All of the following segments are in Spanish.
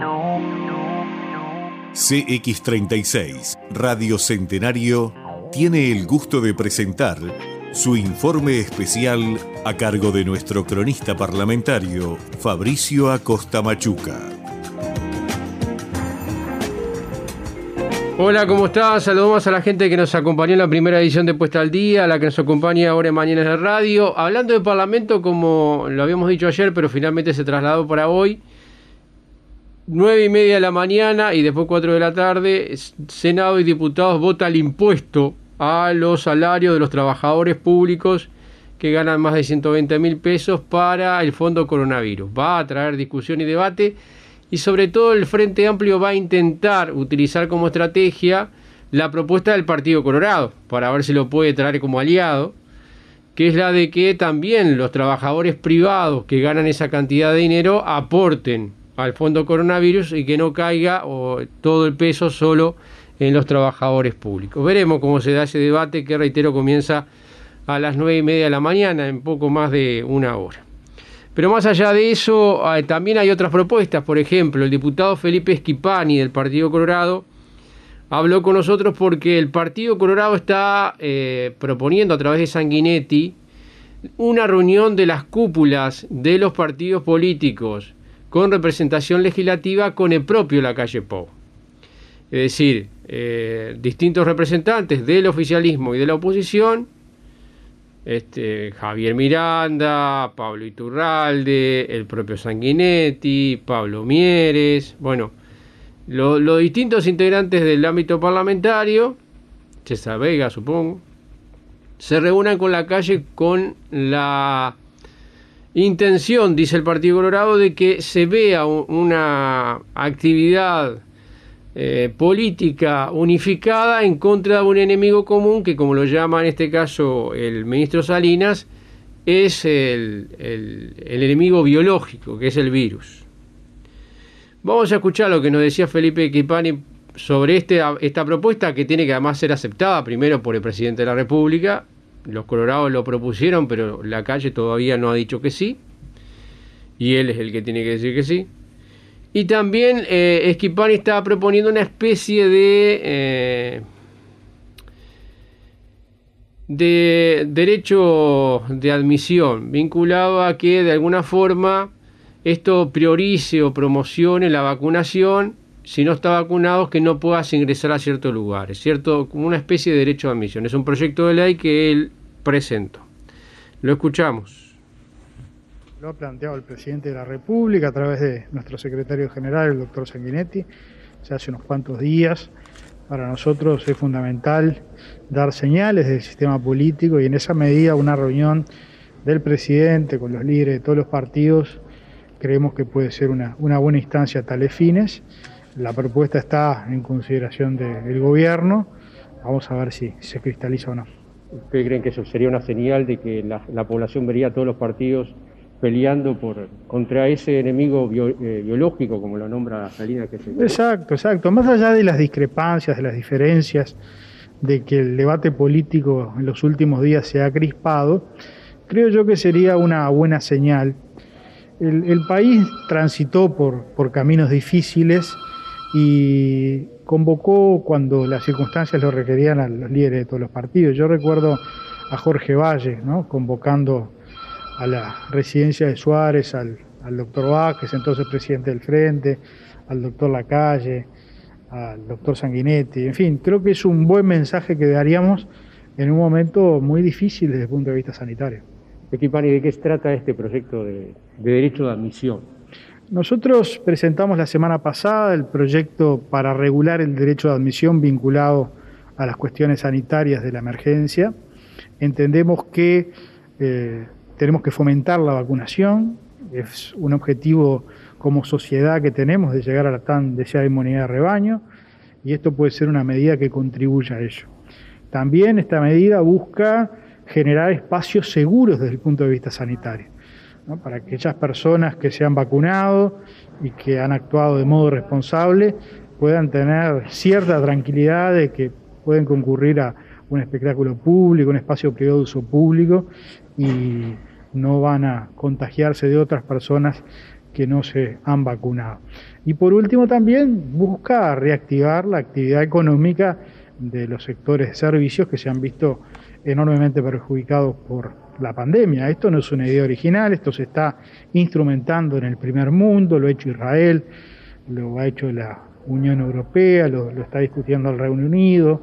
CX36 Radio Centenario tiene el gusto de presentar su informe especial a cargo de nuestro cronista parlamentario Fabricio Acosta Machuca. Hola, ¿cómo estás? Saludamos a la gente que nos acompañó en la primera edición de Puesta al Día, a la que nos acompaña ahora en Mañanas de Radio. Hablando de Parlamento, como lo habíamos dicho ayer, pero finalmente se trasladó para hoy, 9:30 de la mañana y después 4 de la tarde, Senado y diputados votan el impuesto a los salarios de los trabajadores públicos que ganan más de 120.000 pesos para el Fondo Coronavirus. Va a traer discusión y debate. Y sobre todo el Frente Amplio va a intentar utilizar como estrategia la propuesta del Partido Colorado, para ver si lo puede traer como aliado, que es la de que también los trabajadores privados que ganan esa cantidad de dinero aporten al Fondo Coronavirus y que no caiga todo el peso solo en los trabajadores públicos. Veremos cómo se da ese debate, que reitero comienza a las 9:30 de la mañana, en poco más de una hora. Pero más allá de eso, también hay otras propuestas. Por ejemplo, el diputado Felipe Schipani del Partido Colorado habló con nosotros porque el Partido Colorado está proponiendo a través de Sanguinetti una reunión de las cúpulas de los partidos políticos con representación legislativa con el propio Lacalle Pou. Es decir, distintos representantes del oficialismo y de la oposición, Javier Miranda, Pablo Iturralde, el propio Sanguinetti, Pablo Mieres, bueno, los distintos integrantes del ámbito parlamentario, César Vega supongo, se reúnan con Lacalle con la intención, dice el Partido Colorado, de que se vea una actividad política unificada en contra de un enemigo común que, como lo llama en este caso el ministro Salinas, es el enemigo biológico, que es el virus. Vamos a escuchar lo que nos decía Felipe Schipani sobre esta propuesta, que tiene que además ser aceptada primero por el presidente de la República. Los colorados lo propusieron, pero Lacalle todavía no ha dicho que sí, y él es el que tiene que decir que sí. Y también Schipani estaba proponiendo una especie de derecho de admisión, vinculado a que de alguna forma esto priorice o promocione la vacunación. Si no está vacunado, que no puedas ingresar a ciertos lugares, ¿cierto? Como una especie de derecho de admisión. Es un proyecto de ley que él presentó. Lo escuchamos. Lo ha planteado el presidente de la República a través de nuestro secretario general, el doctor Sanguinetti, ya hace unos cuantos días. Para nosotros es fundamental dar señales del sistema político y en esa medida una reunión del presidente con los líderes de todos los partidos creemos que puede ser una buena instancia a tales fines. La propuesta está en consideración del gobierno, vamos a ver si se cristaliza o no. ¿Ustedes creen que eso sería una señal de que la población vería a todos los partidos peleando contra ese enemigo biológico, como lo nombra Salinas? Exacto. Más allá de las discrepancias, de las diferencias, de que el debate político en los últimos días se ha crispado, creo yo que sería una buena señal. El país transitó por caminos difíciles y convocó cuando las circunstancias lo requerían a los líderes de todos los partidos. Yo recuerdo a Jorge Valle, ¿no?, convocando a la residencia de Suárez, al doctor Vázquez, entonces presidente del Frente, al doctor Lacalle, al doctor Sanguinetti. En fin, creo que es un buen mensaje que daríamos en un momento muy difícil desde el punto de vista sanitario. Schipani, ¿de qué se trata este proyecto de derecho de admisión? Nosotros presentamos la semana pasada el proyecto para regular el derecho de admisión vinculado a las cuestiones sanitarias de la emergencia. Entendemos que tenemos que fomentar la vacunación, es un objetivo como sociedad que tenemos de llegar a la tan deseada inmunidad de rebaño, y esto puede ser una medida que contribuya a ello. También esta medida busca generar espacios seguros desde el punto de vista sanitario, ¿no?, para que aquellas personas que se han vacunado y que han actuado de modo responsable puedan tener cierta tranquilidad de que pueden concurrir a un espectáculo público, un espacio privado de uso público, y no van a contagiarse de otras personas que no se han vacunado. Y por último también busca reactivar la actividad económica de los sectores de servicios que se han visto enormemente perjudicados por la pandemia. Esto no es una idea original, esto se está instrumentando en el primer mundo, lo ha hecho Israel, lo ha hecho la Unión Europea, lo está discutiendo el Reino Unido,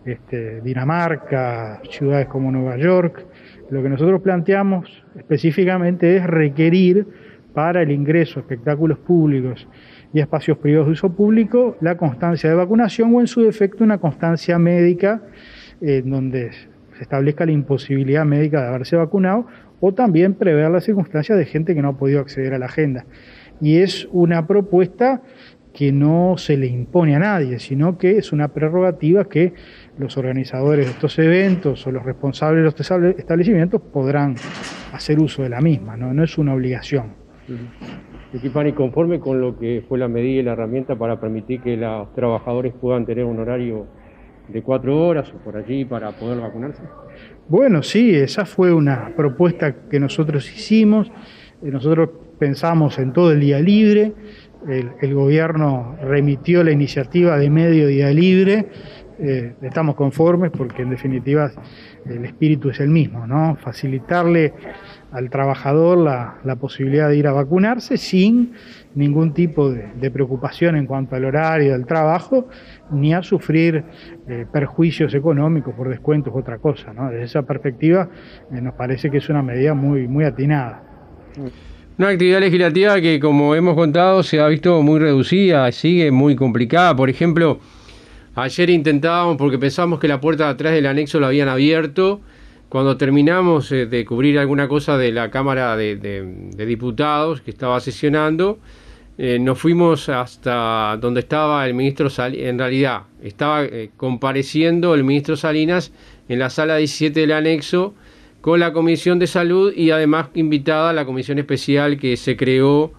Dinamarca, ciudades como Nueva York. Lo que nosotros planteamos específicamente es requerir para el ingreso a espectáculos públicos y espacios privados de uso público la constancia de vacunación o en su defecto una constancia médica donde se establezca la imposibilidad médica de haberse vacunado o también prever las circunstancias de gente que no ha podido acceder a la agenda. Y es una propuesta que no se le impone a nadie, sino que es una prerrogativa que los organizadores de estos eventos o los responsables de los establecimientos podrán hacer uso de la misma, no es una obligación. Equipani, conforme con lo que fue la medida y la herramienta para permitir que los trabajadores puedan tener un horario de 4 horas o por allí para poder vacunarse. Bueno, sí, esa fue una propuesta que nosotros hicimos. Nosotros pensamos en todo el día libre. El gobierno remitió la iniciativa de medio día libre. Estamos conformes porque en definitiva el espíritu es el mismo, ¿no? Facilitarle al trabajador la posibilidad de ir a vacunarse sin ningún tipo de preocupación en cuanto al horario del trabajo, ni a sufrir perjuicios económicos por descuentos u otra cosa, ¿no? Desde esa perspectiva nos parece que es una medida muy atinada. Una actividad legislativa que, como hemos contado, se ha visto muy reducida, sigue muy complicada. Por ejemplo, ayer intentábamos, porque pensábamos que la puerta de atrás del anexo la habían abierto. Cuando terminamos de cubrir alguna cosa de la Cámara de Diputados que estaba sesionando, nos fuimos hasta donde estaba el ministro Salinas. En realidad, estaba compareciendo el ministro Salinas en la sala 17 del anexo con la Comisión de Salud y además invitada a la comisión especial que se creó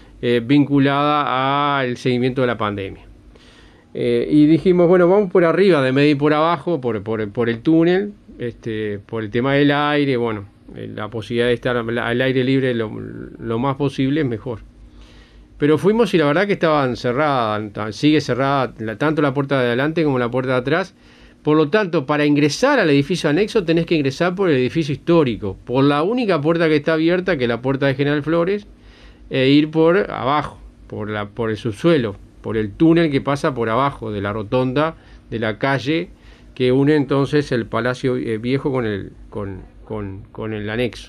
vinculada al seguimiento de la pandemia. Y dijimos, bueno, vamos por arriba, de medio y por abajo, por el túnel, por el tema del aire, bueno, la posibilidad de estar al aire libre lo más posible es mejor. Pero fuimos y la verdad que estaban cerradas, sigue cerrada tanto la puerta de adelante como la puerta de atrás. Por lo tanto, para ingresar al edificio anexo tenés que ingresar por el edificio histórico, por la única puerta que está abierta, que es la puerta de General Flores, e ir por abajo, por el subsuelo, por el túnel que pasa por abajo de la rotonda de la calle que une entonces el Palacio Viejo con el anexo.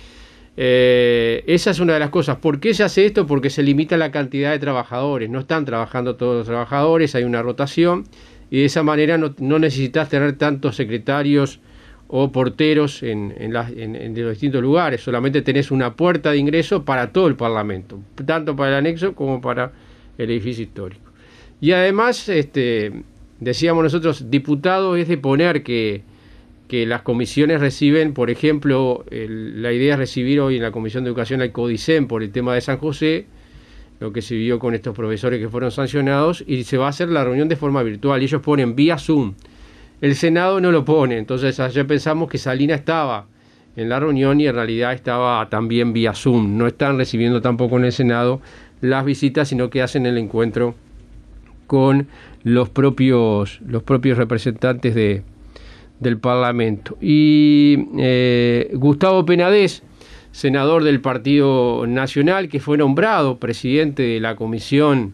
Esa es una de las cosas. ¿Por qué se hace esto? Porque se limita la cantidad de trabajadores. No están trabajando todos los trabajadores, hay una rotación y de esa manera no necesitas tener tantos secretarios o porteros en los distintos lugares. Solamente tenés una puerta de ingreso para todo el Parlamento, tanto para el anexo como para el edificio histórico. Y además, decíamos nosotros, diputados, es de poner que las comisiones reciben, por ejemplo, la idea es recibir hoy en la Comisión de Educación al CODICEN por el tema de San José, lo que se vio con estos profesores que fueron sancionados, y se va a hacer la reunión de forma virtual, y ellos ponen vía Zoom. El Senado no lo pone, entonces ayer pensamos que Salinas estaba en la reunión y en realidad estaba también vía Zoom. No están recibiendo tampoco en el Senado las visitas, sino que hacen el encuentro con los propios representantes del Parlamento. Y Gustavo Penades, senador del Partido Nacional, que fue nombrado presidente de la Comisión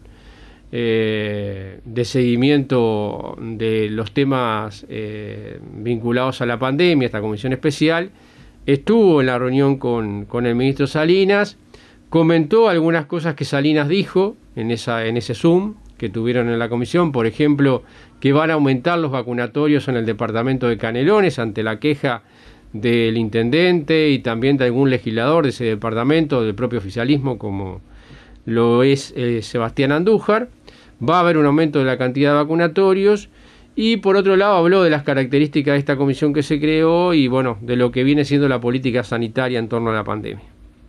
de seguimiento de los temas vinculados a la pandemia, esta comisión especial, estuvo en la reunión con el ministro Salinas, comentó algunas cosas que Salinas dijo en ese Zoom que tuvieron en la comisión, por ejemplo, que van a aumentar los vacunatorios en el departamento de Canelones ante la queja del intendente y también de algún legislador de ese departamento, del propio oficialismo, como lo es Sebastián Andújar. Va a haber un aumento de la cantidad de vacunatorios y por otro lado habló de las características de esta comisión que se creó y bueno, de lo que viene siendo la política sanitaria en torno a la pandemia.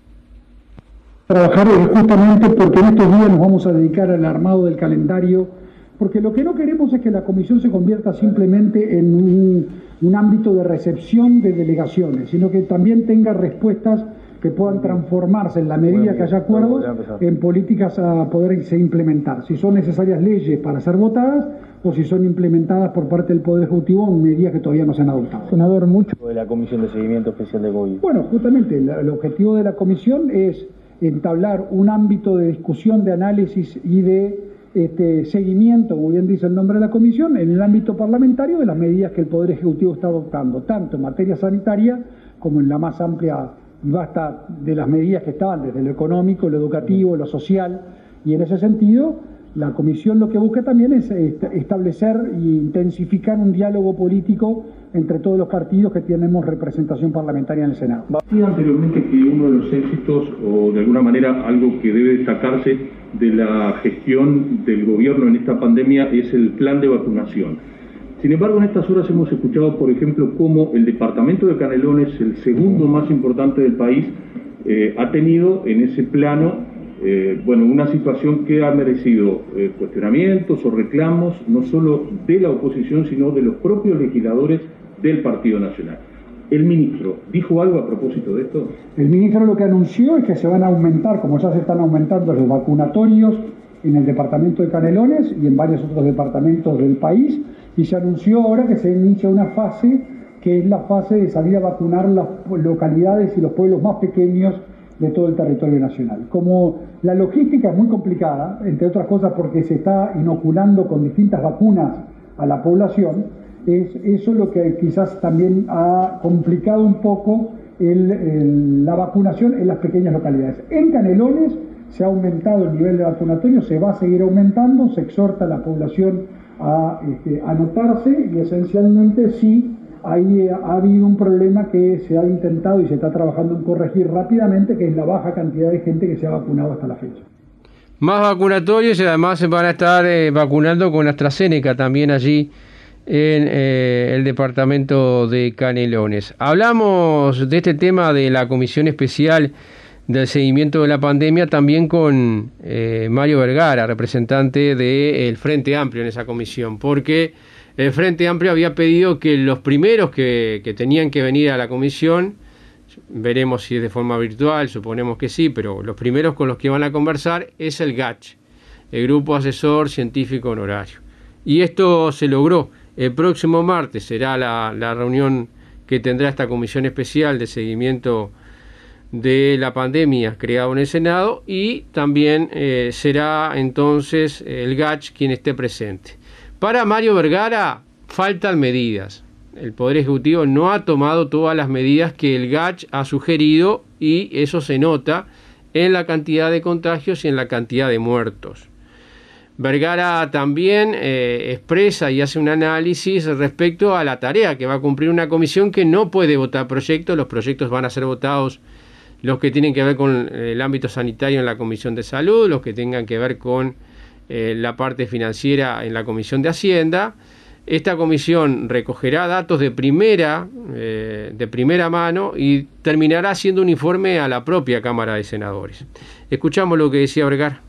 Trabajar justamente porque en estos días nos vamos a dedicar al armado del calendario, porque lo que no queremos es que la comisión se convierta simplemente en un ámbito de recepción de delegaciones, sino que también tenga respuestas que puedan transformarse en la medida que haya acuerdos en políticas a poderse implementar. Si son necesarias leyes para ser votadas o si son implementadas por parte del Poder Ejecutivo en medidas que todavía no se han adoptado. Senador, mucho de la Comisión de Seguimiento Especial de COVID. Bueno, justamente el objetivo de la comisión es entablar un ámbito de discusión, de análisis y de seguimiento, como bien dice el nombre de la comisión, en el ámbito parlamentario de las medidas que el Poder Ejecutivo está adoptando, tanto en materia sanitaria como en la más amplia y vasta de las medidas que estaban, desde lo económico, lo educativo, lo social, y en ese sentido la comisión lo que busca también es establecer e intensificar un diálogo político entre todos los partidos que tenemos representación parlamentaria en el Senado. Decía anteriormente que uno de los éxitos, o de alguna manera algo que debe destacarse de la gestión del gobierno en esta pandemia, es el plan de vacunación. Sin embargo, en estas horas hemos escuchado, por ejemplo, cómo el departamento de Canelones, el segundo más importante del país, ha tenido en ese plano una situación que ha merecido cuestionamientos o reclamos, no solo de la oposición, sino de los propios legisladores del Partido Nacional. ¿El ministro dijo algo a propósito de esto? El ministro lo que anunció es que se van a aumentar, como ya se están aumentando los vacunatorios en el departamento de Canelones y en varios otros departamentos del país, y se anunció ahora que se inicia una fase que es la fase de salir a vacunar las localidades y los pueblos más pequeños de todo el territorio nacional. Como la logística es muy complicada, entre otras cosas porque se está inoculando con distintas vacunas a la población, es eso lo que quizás también ha complicado un poco la vacunación en las pequeñas localidades. En Canelones se ha aumentado el nivel de vacunatorio, se va a seguir aumentando, se exhorta a la población a anotarse y esencialmente sí, ahí ha habido un problema que se ha intentado y se está trabajando en corregir rápidamente, que es la baja cantidad de gente que se ha vacunado hasta la fecha. Más vacunatorios y además se van a estar vacunando con AstraZeneca también allí en el departamento de Canelones. Hablamos de este tema de la Comisión Especial del Seguimiento de la Pandemia también con Mario Vergara, representante del Frente Amplio en esa comisión, porque el Frente Amplio había pedido que los primeros que tenían que venir a la comisión, veremos si es de forma virtual, suponemos que sí, pero los primeros con los que van a conversar es el GACH, el Grupo Asesor Científico Honorario. Y esto se logró. El próximo martes será la reunión que tendrá esta comisión especial de seguimiento de la pandemia creado en el Senado, y también será entonces el GACH quien esté presente. Para Mario Vergara faltan medidas. El Poder Ejecutivo no ha tomado todas las medidas que el GACH ha sugerido, y eso se nota en la cantidad de contagios y en la cantidad de muertos. Vergara también expresa y hace un análisis respecto a la tarea que va a cumplir una comisión que no puede votar proyectos. Los proyectos van a ser votados los que tienen que ver con el ámbito sanitario en la Comisión de Salud, los que tengan que ver con la parte financiera en la Comisión de Hacienda. Esta comisión recogerá datos de primera mano y terminará haciendo un informe a la propia Cámara de Senadores. Escuchamos lo que decía Vergara.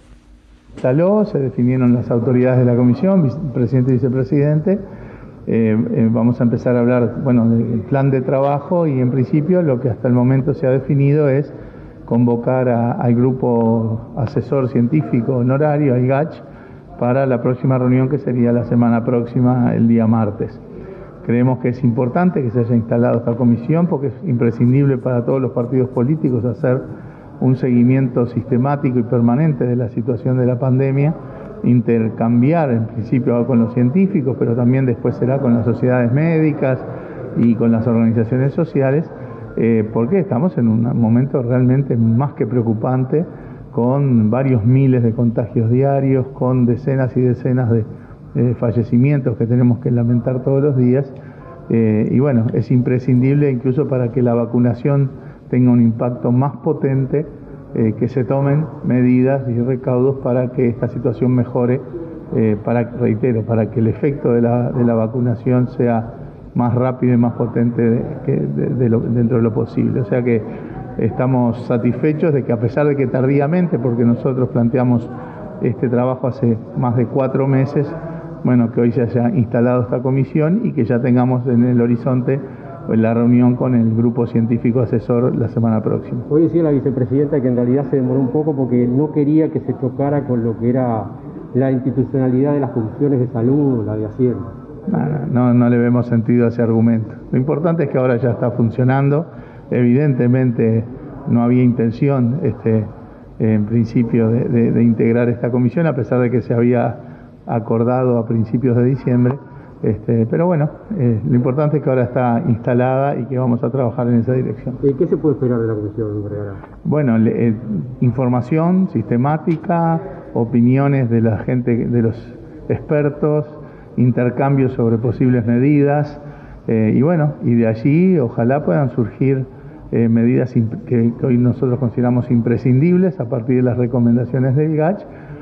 Se definieron las autoridades de la comisión, presidente y vicepresidente. Vamos a empezar a hablar del plan de trabajo, y en principio lo que hasta el momento se ha definido es convocar al Grupo Asesor Científico Honorario, al GACH, para la próxima reunión, que sería la semana próxima, el día martes. Creemos que es importante que se haya instalado esta comisión porque es imprescindible para todos los partidos políticos hacer un seguimiento sistemático y permanente de la situación de la pandemia, intercambiar en principio con los científicos, pero también después será con las sociedades médicas y con las organizaciones sociales, porque estamos en un momento realmente más que preocupante, con varios miles de contagios diarios, con decenas y decenas de fallecimientos que tenemos que lamentar todos los días, y es imprescindible incluso para que la vacunación tenga un impacto más potente, que se tomen medidas y recaudos para que esta situación mejore, para que el efecto de la vacunación sea más rápido y más potente dentro de lo posible. O sea que estamos satisfechos de que, a pesar de que tardíamente, porque nosotros planteamos este trabajo hace más de 4 meses, que hoy se haya instalado esta comisión y que ya tengamos en el horizonte la reunión con el grupo científico asesor la semana próxima. Hoy decía la vicepresidenta que en realidad se demoró un poco porque no quería que se chocara con lo que era la institucionalidad de las funciones de salud, la de Hacienda. No le vemos sentido a ese argumento. Lo importante es que ahora ya está funcionando. Evidentemente no había intención en principio de integrar esta comisión, a pesar de que se había acordado a principios de diciembre. Pero bueno, lo importante es que ahora está instalada y que vamos a trabajar en esa dirección. ¿Qué se puede esperar de la comisión? Bueno, información sistemática, opiniones de la gente, de los expertos, intercambios sobre posibles medidas y de allí ojalá puedan surgir medidas que hoy nosotros consideramos imprescindibles a partir de las recomendaciones del GACH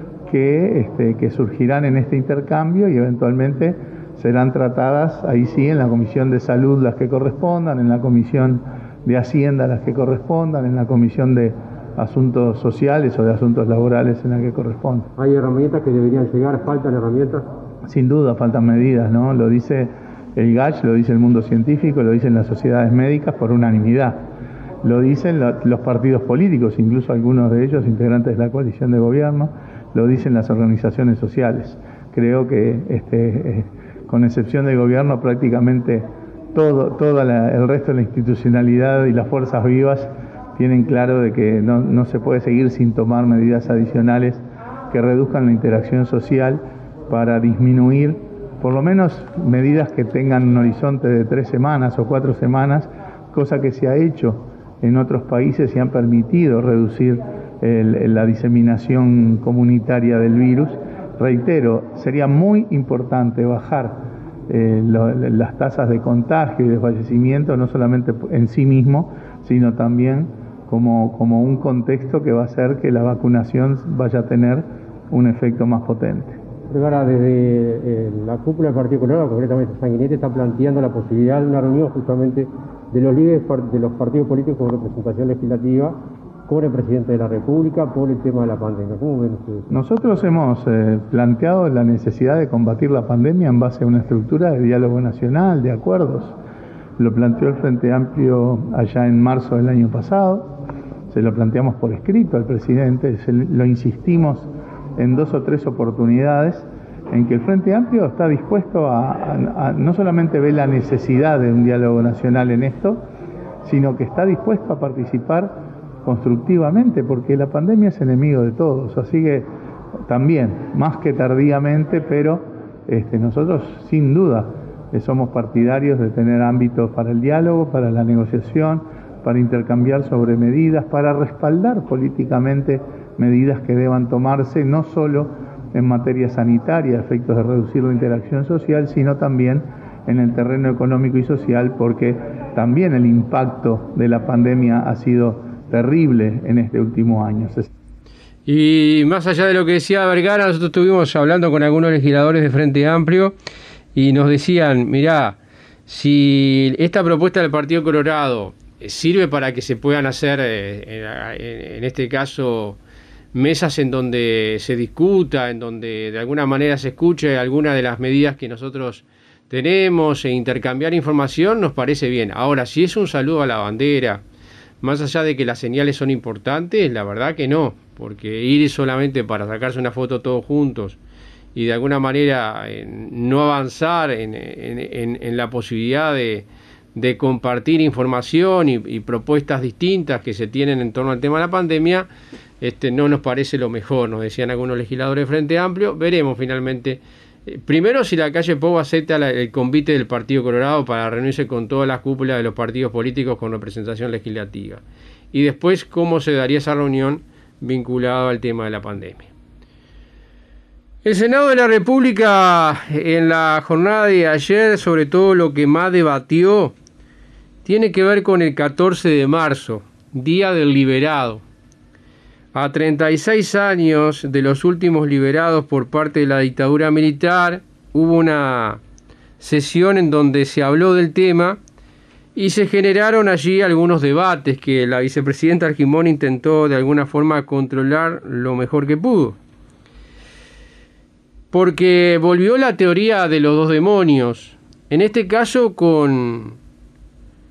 que surgirán en este intercambio y eventualmente serán tratadas ahí sí en la Comisión de Salud las que correspondan, en la Comisión de Hacienda las que correspondan, en la Comisión de Asuntos Sociales o de Asuntos Laborales en la que corresponda. ¿Hay herramientas que deberían llegar? ¿Faltan herramientas? Sin duda faltan medidas, ¿no? Lo dice el GACH, lo dice el mundo científico, lo dicen las sociedades médicas por unanimidad. Lo dicen los partidos políticos, incluso algunos de ellos integrantes de la coalición de gobierno, lo dicen las organizaciones sociales. Creo que con excepción del gobierno prácticamente todo el resto de la institucionalidad y las fuerzas vivas tienen claro de que no se puede seguir sin tomar medidas adicionales que reduzcan la interacción social para disminuir, por lo menos medidas que tengan un horizonte de 3 semanas o 4 semanas, cosa que se ha hecho en otros países y han permitido reducir la diseminación comunitaria del virus. Reitero, sería muy importante bajar las tasas de contagio y de fallecimiento, no solamente en sí mismo, sino también como un contexto que va a hacer que la vacunación vaya a tener un efecto más potente. Ahora, desde la cúpula del Partido Colorado, concretamente Sanguinetti, está planteando la posibilidad de una reunión justamente de los líderes de los partidos políticos con representación legislativa con el presidente de la República por el tema de la pandemia. ¿Cómo ven ustedes? Nosotros hemos planteado la necesidad de combatir la pandemia en base a una estructura de diálogo nacional, de acuerdos. Lo planteó el Frente Amplio allá en marzo del año pasado, se lo planteamos por escrito al presidente, lo insistimos en 2 o 3 oportunidades en que el Frente Amplio está dispuesto a no solamente ver la necesidad de un diálogo nacional en esto, sino que está dispuesto a participar constructivamente, porque la pandemia es enemigo de todos, así que también, más que tardíamente, pero nosotros sin duda somos partidarios de tener ámbitos para el diálogo, para la negociación, para intercambiar sobre medidas, para respaldar políticamente medidas que deban tomarse, no solo en materia sanitaria, a efectos de reducir la interacción social, sino también en el terreno económico y social, porque también el impacto de la pandemia ha sido terrible en este último año. Y más allá de lo que decía Vergara, nosotros estuvimos hablando con algunos legisladores de Frente Amplio y nos decían, mirá, si esta propuesta del Partido Colorado sirve para que se puedan hacer, en este caso, mesas en donde se discuta, en donde de alguna manera se escuche alguna de las medidas que nosotros tenemos e intercambiar información, nos parece bien. Ahora, si es un saludo a la bandera, más allá de que las señales son importantes, la verdad que no, porque ir solamente para sacarse una foto todos juntos y de alguna manera no avanzar en la posibilidad de compartir información y propuestas distintas que se tienen en torno al tema de la pandemia, no nos parece lo mejor, nos decían algunos legisladores de Frente Amplio. Veremos finalmente, primero si la calle Pou acepta el convite del Partido Colorado para reunirse con todas las cúpulas de los partidos políticos con representación legislativa, y después cómo se daría esa reunión vinculada al tema de la pandemia. El Senado de la República, en la jornada de ayer, sobre todo lo que más debatió tiene que ver con el 14 de marzo, Día del Liberado. A 36 años de los últimos liberados por parte de la dictadura militar, hubo una sesión en donde se habló del tema y se generaron allí algunos debates que la vicepresidenta Argimón intentó de alguna forma controlar lo mejor que pudo. Porque volvió la teoría de los 2 demonios, en este caso con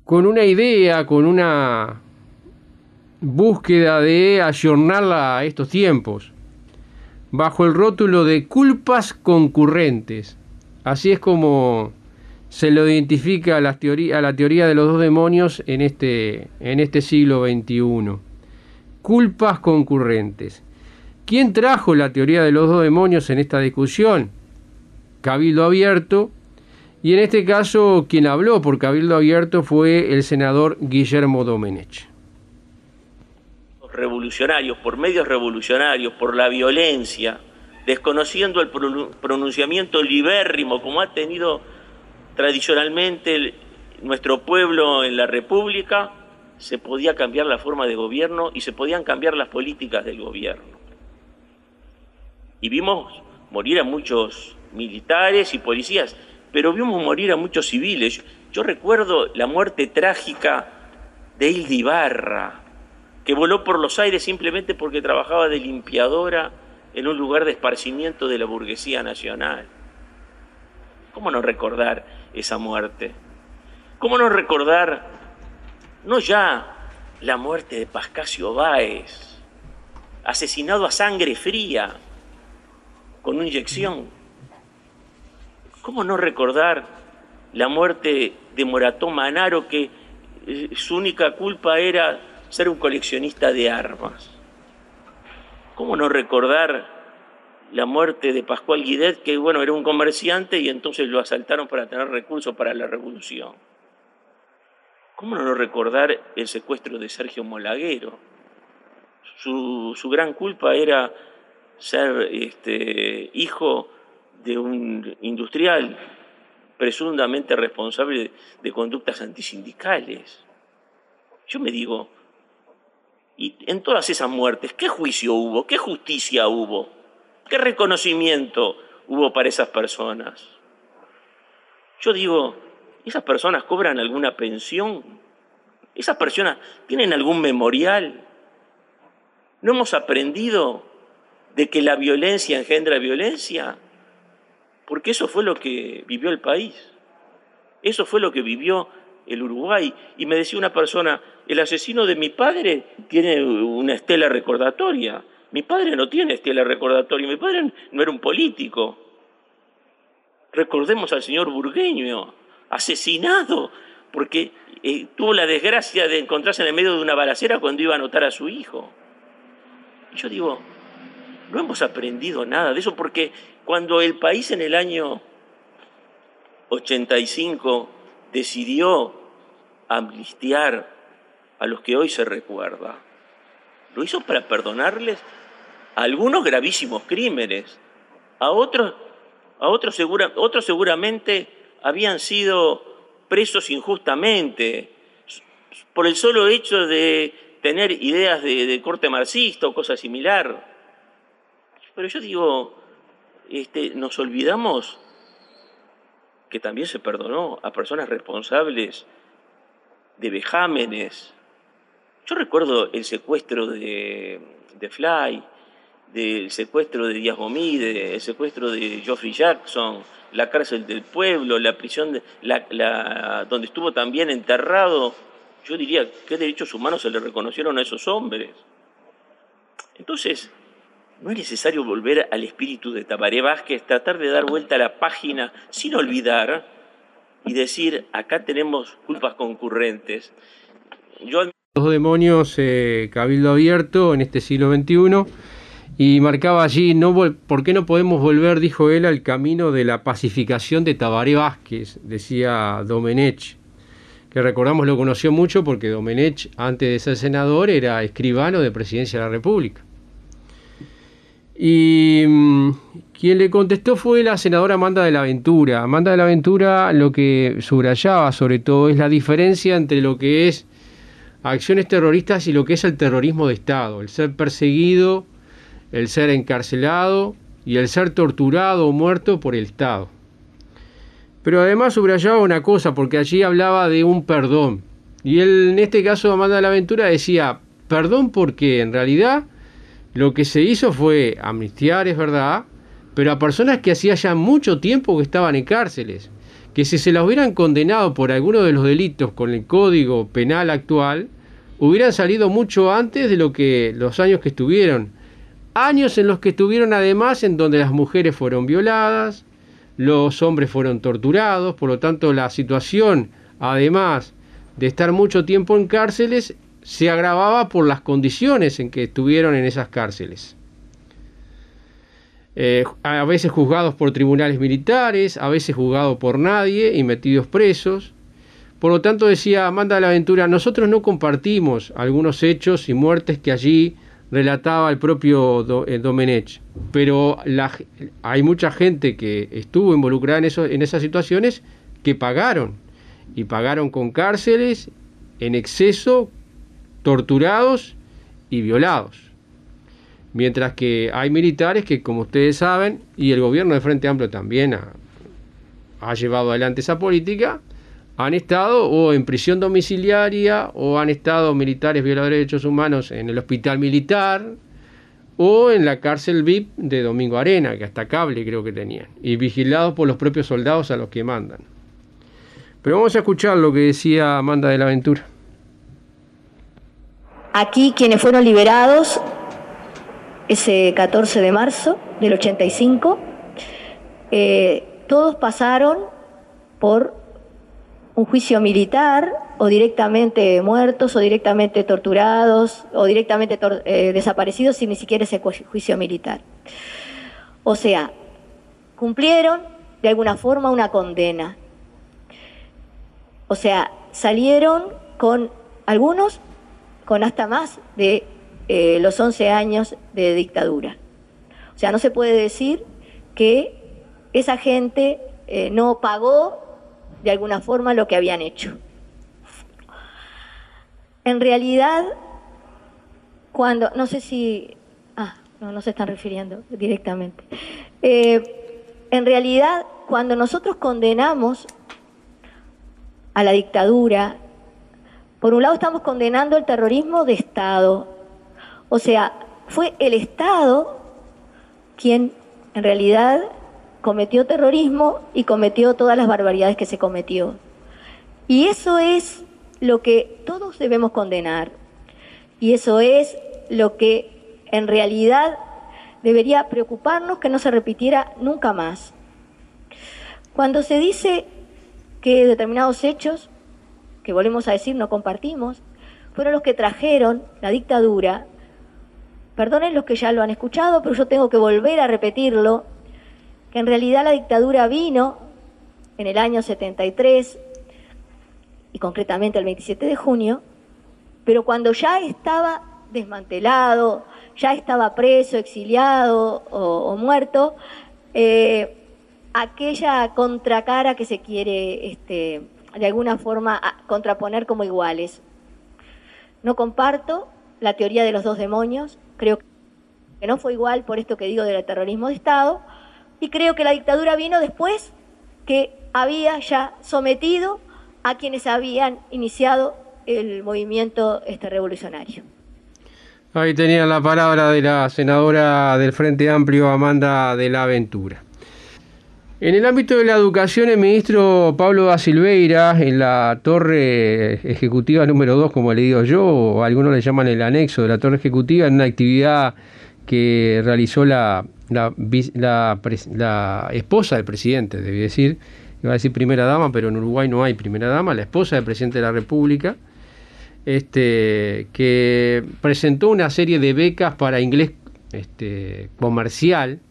con una idea, con una búsqueda de ayornarla a estos tiempos, bajo el rótulo de culpas concurrentes. Así es como se lo identifica a la teoría de los dos demonios en este siglo XXI. Culpas concurrentes. ¿Quién trajo la teoría de los dos demonios en esta discusión? Cabildo Abierto, y en este caso quien habló por Cabildo Abierto fue el senador Guillermo Domenech. Revolucionarios, por medios revolucionarios, por la violencia, desconociendo el pronunciamiento libérrimo como ha tenido tradicionalmente nuestro pueblo en la República, se podía cambiar la forma de gobierno y se podían cambiar las políticas del gobierno. Y vimos morir a muchos militares y policías, pero vimos morir a muchos civiles. Yo recuerdo la muerte trágica de Hilda Ibarra, que voló por los aires simplemente porque trabajaba de limpiadora en un lugar de esparcimiento de la burguesía nacional. ¿Cómo no recordar esa muerte? ¿Cómo no recordar, no ya la muerte de Pascasio Báez, asesinado a sangre fría, con una inyección? ¿Cómo no recordar la muerte de Morató Manaro, que su única culpa era ser un coleccionista de armas? ¿Cómo no recordar la muerte de Pascual Guidet, que bueno, era un comerciante y entonces lo asaltaron para tener recursos para la revolución? ¿Cómo no recordar el secuestro de Sergio Molaguero? Su gran culpa era ser hijo de un industrial presuntamente responsable de conductas antisindicales. Yo me digo, y en todas esas muertes, ¿qué juicio hubo? ¿Qué justicia hubo? ¿Qué reconocimiento hubo para esas personas? Yo digo, ¿esas personas cobran alguna pensión? ¿Esas personas tienen algún memorial? ¿No hemos aprendido de que la violencia engendra violencia? Porque eso fue lo que vivió el país. Eso fue lo que vivió el Uruguay. Y me decía una persona, el asesino de mi padre tiene una estela recordatoria. Mi padre no tiene estela recordatoria. Mi padre no era un político. Recordemos al señor Burgueño, asesinado, porque tuvo la desgracia de encontrarse en el medio de una balacera cuando iba a anotar a su hijo. Y yo digo, no hemos aprendido nada de eso, porque cuando el país en el año 85 decidió amnistiar a los que hoy se recuerda, lo hizo para perdonarles a algunos gravísimos crímenes, a otros seguramente habían sido presos injustamente por el solo hecho de tener ideas de corte marxista o cosa similar. Pero yo digo, nos olvidamos que también se perdonó a personas responsables de vejámenes. Yo recuerdo el secuestro de Fly, del secuestro de Díaz Gomide, el secuestro de Geoffrey Jackson, la cárcel del pueblo, la prisión donde estuvo también enterrado. Yo diría, ¿qué derechos humanos se le reconocieron a esos hombres? Entonces, no es necesario volver al espíritu de Tabaré Vázquez, tratar de dar vuelta a la página sin olvidar y decir, acá tenemos culpas concurrentes. Los demonios, Cabildo Abierto en este siglo XXI, y marcaba allí, ¿por qué no podemos volver, dijo él, al camino de la pacificación de Tabaré Vázquez? Decía Domenech, que recordamos lo conoció mucho porque Domenech, antes de ser senador, era escribano de Presidencia de la República. Y quien le contestó fue la senadora Amanda de la Ventura. Amanda de la Ventura lo que subrayaba sobre todo es la diferencia entre lo que es acciones terroristas y lo que es el terrorismo de Estado, el ser perseguido, el ser encarcelado y el ser torturado o muerto por el Estado. Pero además subrayaba una cosa, porque allí hablaba de un perdón. Y él, en este caso, Amanda de la Ventura decía, perdón porque en realidad lo que se hizo fue amnistiar, es verdad, pero a personas que hacía ya mucho tiempo que estaban en cárceles, que si se las hubieran condenado por alguno de los delitos con el Código Penal actual, hubieran salido mucho antes de los años que estuvieron. Años en los que estuvieron además en donde las mujeres fueron violadas, los hombres fueron torturados, por lo tanto la situación, además de estar mucho tiempo en cárceles, se agravaba por las condiciones en que estuvieron en esas cárceles. A veces juzgados por tribunales militares, a veces juzgados por nadie y metidos presos. Por lo tanto, decía Amanda de la Ventura, nosotros no compartimos algunos hechos y muertes que allí relataba el propio Domenech, pero hay mucha gente que estuvo involucrada en esas situaciones que pagaron, y pagaron con cárceles en exceso, torturados y violados. Mientras que hay militares que, como ustedes saben, y el gobierno de Frente Amplio también ha llevado adelante esa política, han estado o en prisión domiciliaria o han estado militares violadores de derechos humanos en el hospital militar o en la cárcel VIP de Domingo Arena, que hasta cable creo que tenían, y vigilados por los propios soldados a los que mandan. Pero vamos a escuchar lo que decía Amanda de la Ventura. Aquí quienes fueron liberados ese 14 de marzo del 85, todos pasaron por un juicio militar, o directamente muertos, o directamente torturados, o directamente desaparecidos sin ni siquiera ese juicio militar. O sea, cumplieron de alguna forma una condena. O sea, salieron con algunos con hasta más de los 11 años de dictadura. O sea, no se puede decir que esa gente no pagó de alguna forma lo que habían hecho. En realidad, cuando, no sé si, no se están refiriendo directamente. En realidad, cuando nosotros condenamos a la dictadura, por un lado estamos condenando el terrorismo de Estado. O sea, fue el Estado quien en realidad cometió terrorismo y cometió todas las barbaridades que se cometió. Y eso es lo que todos debemos condenar. Y eso es lo que en realidad debería preocuparnos que no se repitiera nunca más. Cuando se dice que determinados hechos, que volvemos a decir no compartimos, fueron los que trajeron la dictadura, perdonen los que ya lo han escuchado, pero yo tengo que volver a repetirlo, que en realidad la dictadura vino en el año 73, y concretamente el 27 de junio, pero cuando ya estaba desmantelado, ya estaba preso, exiliado o muerto, aquella contracara que se quiere de alguna forma contraponer como iguales. No comparto la teoría de los dos demonios, creo que no fue igual por esto que digo del terrorismo de Estado, y creo que la dictadura vino después que había ya sometido a quienes habían iniciado el movimiento revolucionario. Ahí tenían la palabra de la senadora del Frente Amplio, Amanda de la Ventura. En el ámbito de la educación, el ministro Pablo da Silveira, en la torre ejecutiva número 2, como le digo yo, o algunos le llaman el anexo de la torre ejecutiva, en una actividad que realizó la esposa del presidente, debí decir, iba a decir primera dama, pero en Uruguay no hay primera dama, la esposa del presidente de la República, que presentó una serie de becas para inglés comercial.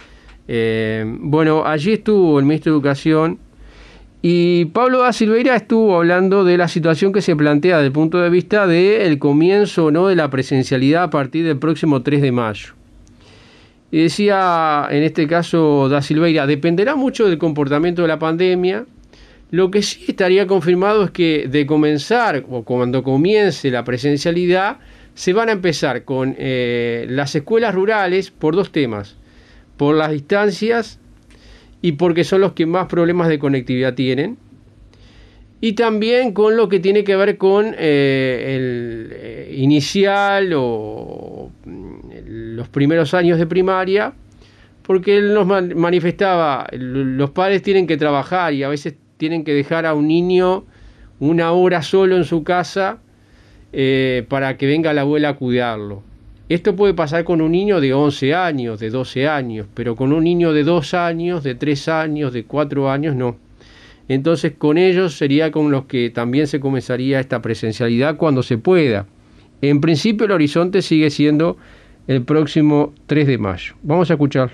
Allí estuvo el ministro de Educación y Pablo da Silveira estuvo hablando de la situación que se plantea desde el punto de vista del comienzo o no de la presencialidad a partir del próximo 3 de mayo. Y decía, en este caso, da Silveira, dependerá mucho del comportamiento de la pandemia. Lo que sí estaría confirmado es que de comenzar o cuando comience la presencialidad se van a empezar con las escuelas rurales por dos temas. Por las distancias y porque son los que más problemas de conectividad tienen, y también con lo que tiene que ver con el inicial o los primeros años de primaria, porque él nos manifestaba, los padres tienen que trabajar y a veces tienen que dejar a un niño 1 hora solo en su casa para que venga la abuela a cuidarlo. Esto puede pasar con un niño de 11 años, de 12 años, pero con un niño de 2 años, de 3 años, de 4 años, no. Entonces con ellos sería con los que también se comenzaría esta presencialidad cuando se pueda. En principio el horizonte sigue siendo el próximo 3 de mayo. Vamos a escuchar.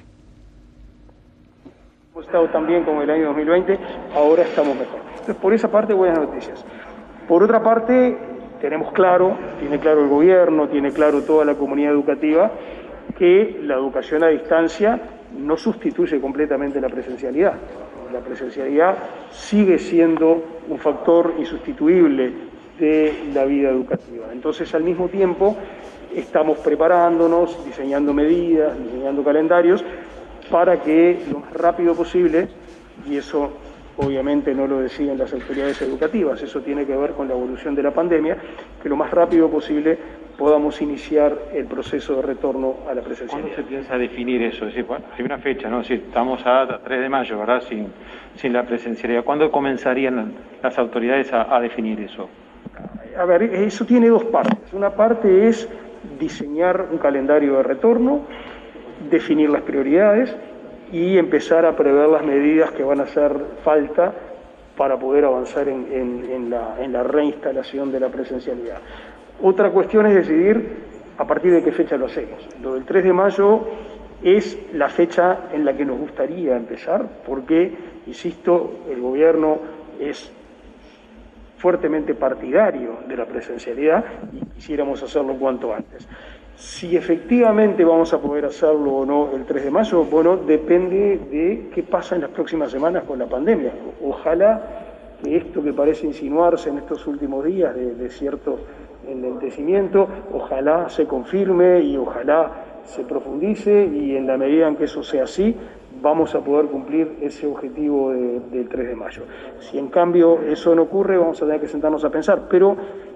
Hemos estado tan bien como el año 2020, ahora estamos mejor. Entonces por esa parte buenas noticias. Por otra parte, tenemos claro, tiene claro el gobierno, tiene claro toda la comunidad educativa, que la educación a distancia no sustituye completamente la presencialidad. La presencialidad sigue siendo un factor insustituible de la vida educativa. Entonces, al mismo tiempo, estamos preparándonos, diseñando medidas, diseñando calendarios, para que lo más rápido posible, y eso obviamente no lo deciden las autoridades educativas, eso tiene que ver con la evolución de la pandemia, que lo más rápido posible podamos iniciar el proceso de retorno a la presencialidad. ¿Cuándo se piensa definir eso? Es decir, bueno, hay una fecha, ¿no? Si estamos a 3 de mayo, ¿verdad? Sin la presencialidad. ¿Cuándo comenzarían las autoridades a definir eso? A ver, eso tiene dos partes. Una parte es diseñar un calendario de retorno, definir las prioridades y empezar a prever las medidas que van a hacer falta para poder avanzar en la reinstalación de la presencialidad. Otra cuestión es decidir a partir de qué fecha lo hacemos. Lo del 3 de mayo es la fecha en la que nos gustaría empezar, porque, insisto, el gobierno es fuertemente partidario de la presencialidad y quisiéramos hacerlo cuanto antes. Si efectivamente vamos a poder hacerlo o no el 3 de mayo, bueno, depende de qué pasa en las próximas semanas con la pandemia. Ojalá que esto que parece insinuarse en estos últimos días de cierto enlentecimiento, ojalá se confirme y ojalá se profundice, y en la medida en que eso sea así, vamos a poder cumplir ese objetivo del 3 de mayo. Si en cambio eso no ocurre, vamos a tener que sentarnos a pensar, pero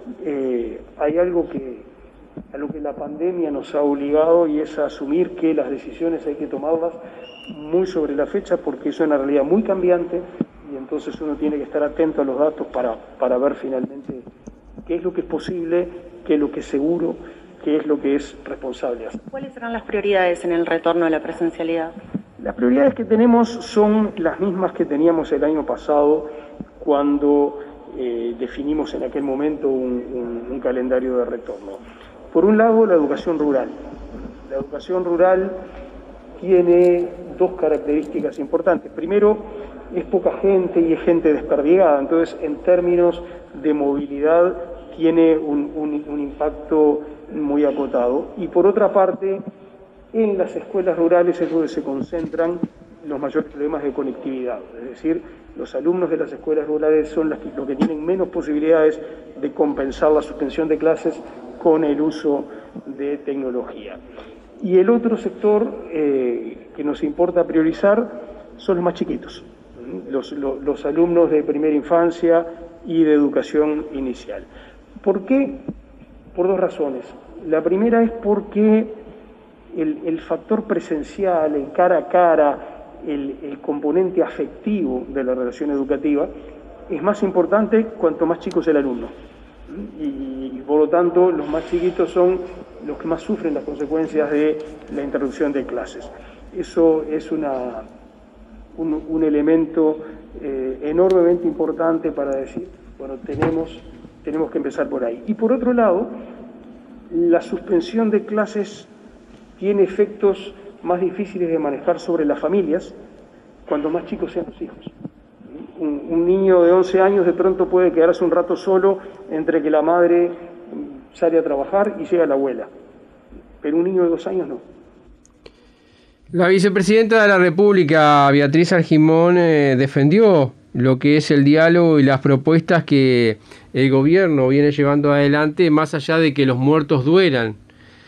hay algo a lo que la pandemia nos ha obligado, y es a asumir que las decisiones hay que tomarlas muy sobre la fecha, porque eso es una realidad muy cambiante, y entonces uno tiene que estar atento a los datos para ver finalmente qué es lo que es posible, qué es lo que es seguro, qué es lo que es responsable hacer. ¿Cuáles serán las prioridades en el retorno a la presencialidad? Las prioridades que tenemos son las mismas que teníamos el año pasado, cuando definimos en aquel momento un calendario de retorno. Por un lado, la educación rural. La educación rural tiene dos características importantes. Primero, es poca gente y es gente desperdigada, entonces en términos de movilidad tiene un impacto muy acotado. Y por otra parte, en las escuelas rurales es donde se concentran los mayores problemas de conectividad, es decir, los alumnos de las escuelas rurales son los que tienen menos posibilidades de compensar la suspensión de clases con el uso de tecnología. Y el otro sector que nos importa priorizar son los más chiquitos, los alumnos de primera infancia y de educación inicial. ¿Por qué? Por dos razones. La primera es porque el factor presencial, el cara a cara, el componente afectivo de la relación educativa es más importante cuanto más chico es el alumno. Y por lo tanto los más chiquitos son los que más sufren las consecuencias de la interrupción de clases. Eso es un elemento enormemente importante para decir, bueno, tenemos que empezar por ahí. Y por otro lado, la suspensión de clases tiene efectos más difíciles de manejar sobre las familias cuando más chicos sean los hijos. Un niño de 11 años de pronto puede quedarse un rato solo entre que la madre sale a trabajar y llega la abuela, pero un niño de 2 años no. La vicepresidenta de la República, Beatriz Argimón, defendió lo que es el diálogo y las propuestas que el gobierno viene llevando adelante, más allá de que los muertos duelan,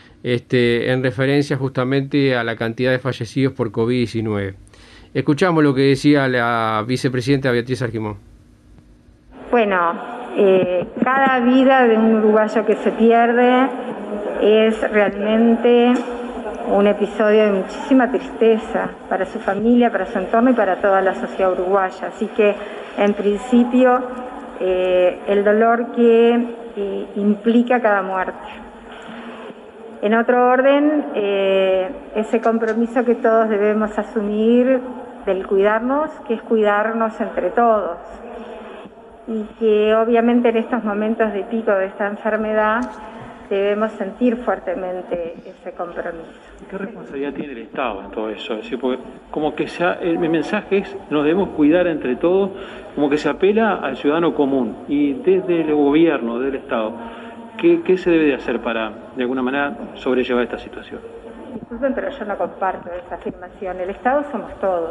en referencia justamente a la cantidad de fallecidos por COVID-19. Escuchamos lo que decía la vicepresidenta Beatriz Argimón. Bueno, cada vida de un uruguayo que se pierde es realmente un episodio de muchísima tristeza para su familia, para su entorno y para toda la sociedad uruguaya. Así que en principio el dolor que implica cada muerte. En otro orden, ese compromiso que todos debemos asumir del cuidarnos, que es cuidarnos entre todos, y que obviamente en estos momentos de pico de esta enfermedad debemos sentir fuertemente ese compromiso. ¿Qué responsabilidad tiene el Estado en todo eso? Es decir, porque como que el mensaje es nos debemos cuidar entre todos, como que se apela al ciudadano común, y desde el gobierno, desde el Estado, ¿qué se debe de hacer para, de alguna manera, sobrellevar esta situación? Disculpen, pero yo no comparto esa afirmación. El Estado somos todos.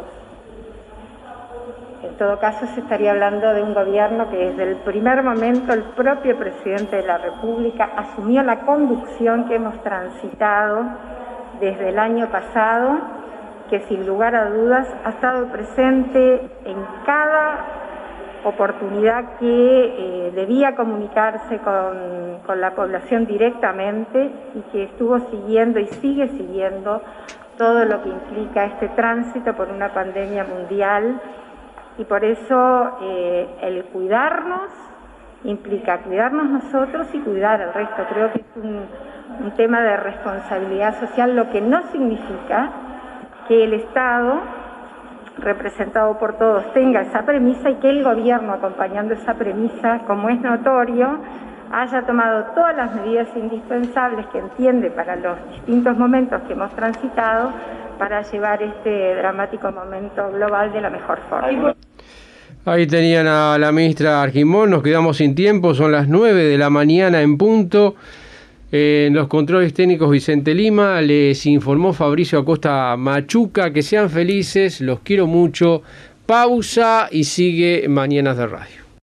En todo caso, se estaría hablando de un gobierno que desde el primer momento el propio presidente de la República asumió la conducción que hemos transitado desde el año pasado, que sin lugar a dudas ha estado presente en cada oportunidad que debía comunicarse con la población directamente, y que estuvo siguiendo y sigue siguiendo todo lo que implica este tránsito por una pandemia mundial. Y por eso el cuidarnos implica cuidarnos nosotros y cuidar al resto. Creo que es un tema de responsabilidad social, lo que no significa que el Estado, representado por todos, tenga esa premisa, y que el gobierno, acompañando esa premisa, como es notorio, haya tomado todas las medidas indispensables que entiende para los distintos momentos que hemos transitado para llevar este dramático momento global de la mejor forma. Ahí tenían a la ministra Argimón. Nos quedamos sin tiempo, son las 9 de la mañana en punto. En los controles técnicos Vicente Lima, les informó Fabricio Acosta Machuca. Que sean felices, los quiero mucho. Pausa y sigue Mañanas de Radio.